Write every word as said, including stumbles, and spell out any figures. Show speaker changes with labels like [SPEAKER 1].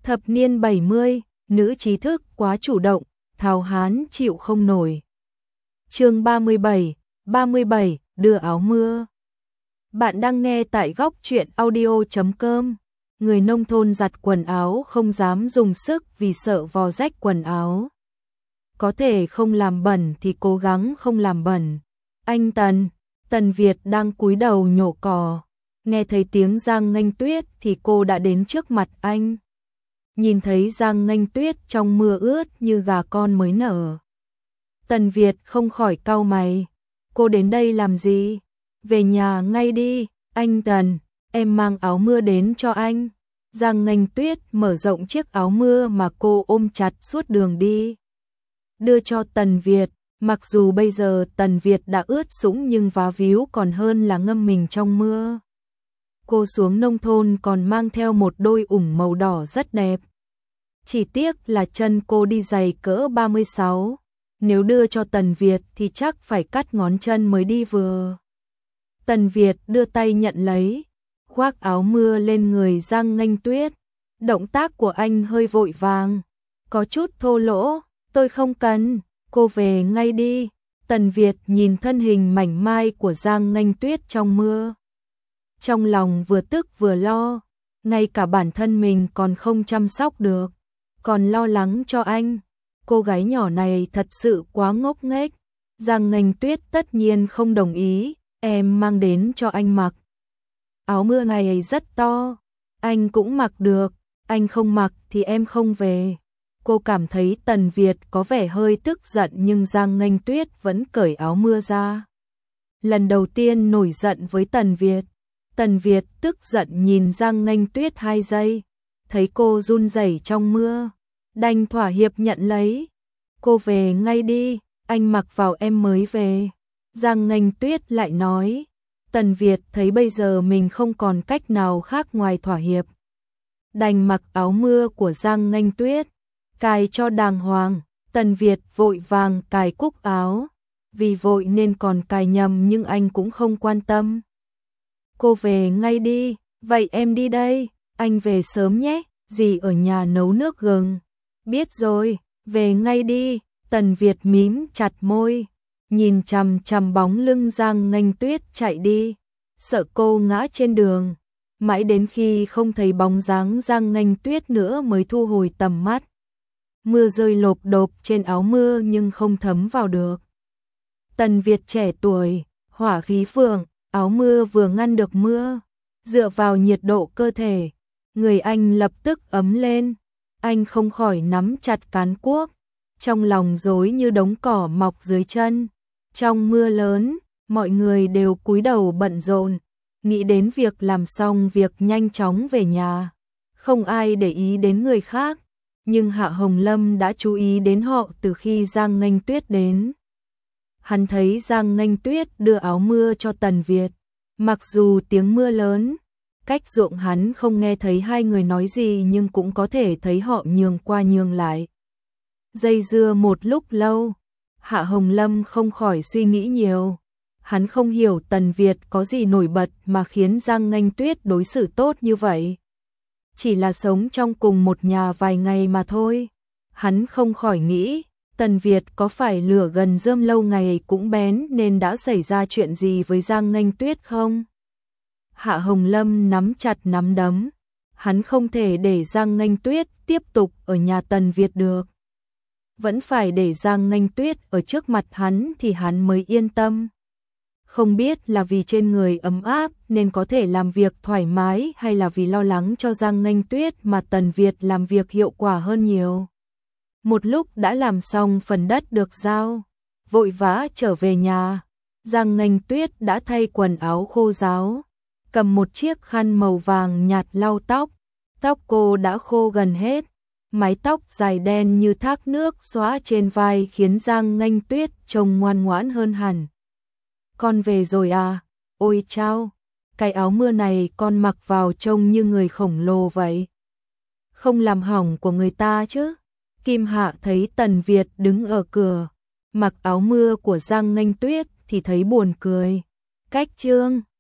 [SPEAKER 1] Thập niên bảy mươi, nữ trí thức quá chủ động, Tháo Hán chịu không nổi. Chương ba mươi bảy, ba mươi bảy, đưa áo mưa. Bạn đang nghe tại góc truyện audio chấm com. Người nông thôn giặt quần áo không dám dùng sức vì sợ vò rách quần áo. Có thể không làm bẩn thì cố gắng không làm bẩn. Anh Tần, Tần Việt đang cúi đầu nhổ cỏ. Nghe thấy tiếng Giang Nghênh Tuyết thì cô đã đến trước mặt anh. Nhìn thấy Giang Nghênh Tuyết trong mưa ướt như gà con mới nở. Tần Việt không khỏi cau mày. Cô đến đây làm gì? Về nhà ngay đi, anh Tần, em mang áo mưa đến cho anh. Giang Nghênh Tuyết mở rộng chiếc áo mưa mà cô ôm chặt suốt đường đi. Đưa cho Tần Việt, mặc dù bây giờ Tần Việt đã ướt sũng nhưng vá víu còn hơn là ngâm mình trong mưa. Cô xuống nông thôn còn mang theo một đôi ủng màu đỏ rất đẹp. Chỉ tiếc là chân cô đi giày cỡ ba mươi sáu. Nếu đưa cho Tần Việt thì chắc phải cắt ngón chân mới đi vừa. Tần Việt đưa tay nhận lấy, khoác áo mưa lên người Giang Nghênh Tuyết. Động tác của anh hơi vội vàng, có chút thô lỗ. Tôi không cần, cô về ngay đi. Tần Việt nhìn thân hình mảnh mai của Giang Nghênh Tuyết trong mưa. Trong lòng vừa tức vừa lo, ngay cả bản thân mình còn không chăm sóc được, còn lo lắng cho anh. Cô gái nhỏ này thật sự quá ngốc nghếch. Giang Nghênh Tuyết tất nhiên không đồng ý, em mang đến cho anh mặc. Áo mưa này rất to, anh cũng mặc được, anh không mặc thì em không về. Cô cảm thấy Tần Việt có vẻ hơi tức giận nhưng Giang Nghênh Tuyết vẫn cởi áo mưa ra. Lần đầu tiên nổi giận với Tần Việt, Tần Việt tức giận nhìn Giang Nghênh Tuyết hai giây, thấy cô run rẩy trong mưa, đành thỏa hiệp nhận lấy. Cô về ngay đi, anh mặc vào em mới về. Giang Nghênh Tuyết lại nói. Tần Việt thấy bây giờ mình không còn cách nào khác ngoài thỏa hiệp, đành mặc áo mưa của Giang Nghênh Tuyết, cài cho đàng hoàng. Tần Việt vội vàng cài cúc áo, vì vội nên còn cài nhầm nhưng anh cũng không quan tâm. Cô về ngay đi, vậy em đi đây, anh về sớm nhé, dì ở nhà nấu nước gừng. Biết rồi, về ngay đi. Tần Việt mím chặt môi, nhìn chằm chằm bóng lưng Giang Nghênh Tuyết chạy đi, sợ cô ngã trên đường. Mãi đến khi không thấy bóng dáng Giang Nghênh Tuyết nữa mới thu hồi tầm mắt. Mưa rơi lộp độp trên áo mưa nhưng không thấm vào được. Tần Việt trẻ tuổi, hỏa khí phượng, áo mưa vừa ngăn được mưa. Dựa vào nhiệt độ cơ thể, người anh lập tức ấm lên. Anh không khỏi nắm chặt cán cuốc, trong lòng rối như đống cỏ mọc dưới chân. Trong mưa lớn, mọi người đều cúi đầu bận rộn, nghĩ đến việc làm xong việc nhanh chóng về nhà. Không ai để ý đến người khác, nhưng Hạ Hồng Lâm đã chú ý đến họ từ khi Giang Nghênh Tuyết đến. Hắn thấy Giang Nghênh Tuyết đưa áo mưa cho Tần Việt, mặc dù tiếng mưa lớn, cách ruộng hắn không nghe thấy hai người nói gì nhưng cũng có thể thấy họ nhường qua nhường lại. Dây dưa một lúc lâu, Hạ Hồng Lâm không khỏi suy nghĩ nhiều. Hắn không hiểu Tần Việt có gì nổi bật mà khiến Giang Nghênh Tuyết đối xử tốt như vậy. Chỉ là sống trong cùng một nhà vài ngày mà thôi. Hắn không khỏi nghĩ, Tần Việt có phải lửa gần rơm lâu ngày cũng bén nên đã xảy ra chuyện gì với Giang Nghênh Tuyết không? Hạ Hồng Lâm nắm chặt nắm đấm. Hắn không thể để Giang Nghênh Tuyết tiếp tục ở nhà Tần Việt được. Vẫn phải để Giang Nghênh Tuyết ở trước mặt hắn thì hắn mới yên tâm. Không biết là vì trên người ấm áp nên có thể làm việc thoải mái hay là vì lo lắng cho Giang Nghênh Tuyết mà Tần Việt làm việc hiệu quả hơn nhiều. Một lúc đã làm xong phần đất được giao, vội vã trở về nhà. Giang Nghênh Tuyết đã thay quần áo khô ráo, cầm một chiếc khăn màu vàng nhạt lau tóc. Tóc cô đã khô gần hết, mái tóc dài đen như thác nước xõa trên vai khiến Giang Nghênh Tuyết trông ngoan ngoãn hơn hẳn. Con về rồi à? Ôi chao, cái áo mưa này con mặc vào trông như người khổng lồ vậy. Không làm hỏng của người ta chứ? Kim Hạ thấy Tần Việt đứng ở cửa, mặc áo mưa của Giang Nghênh Tuyết thì thấy buồn cười. Cách chương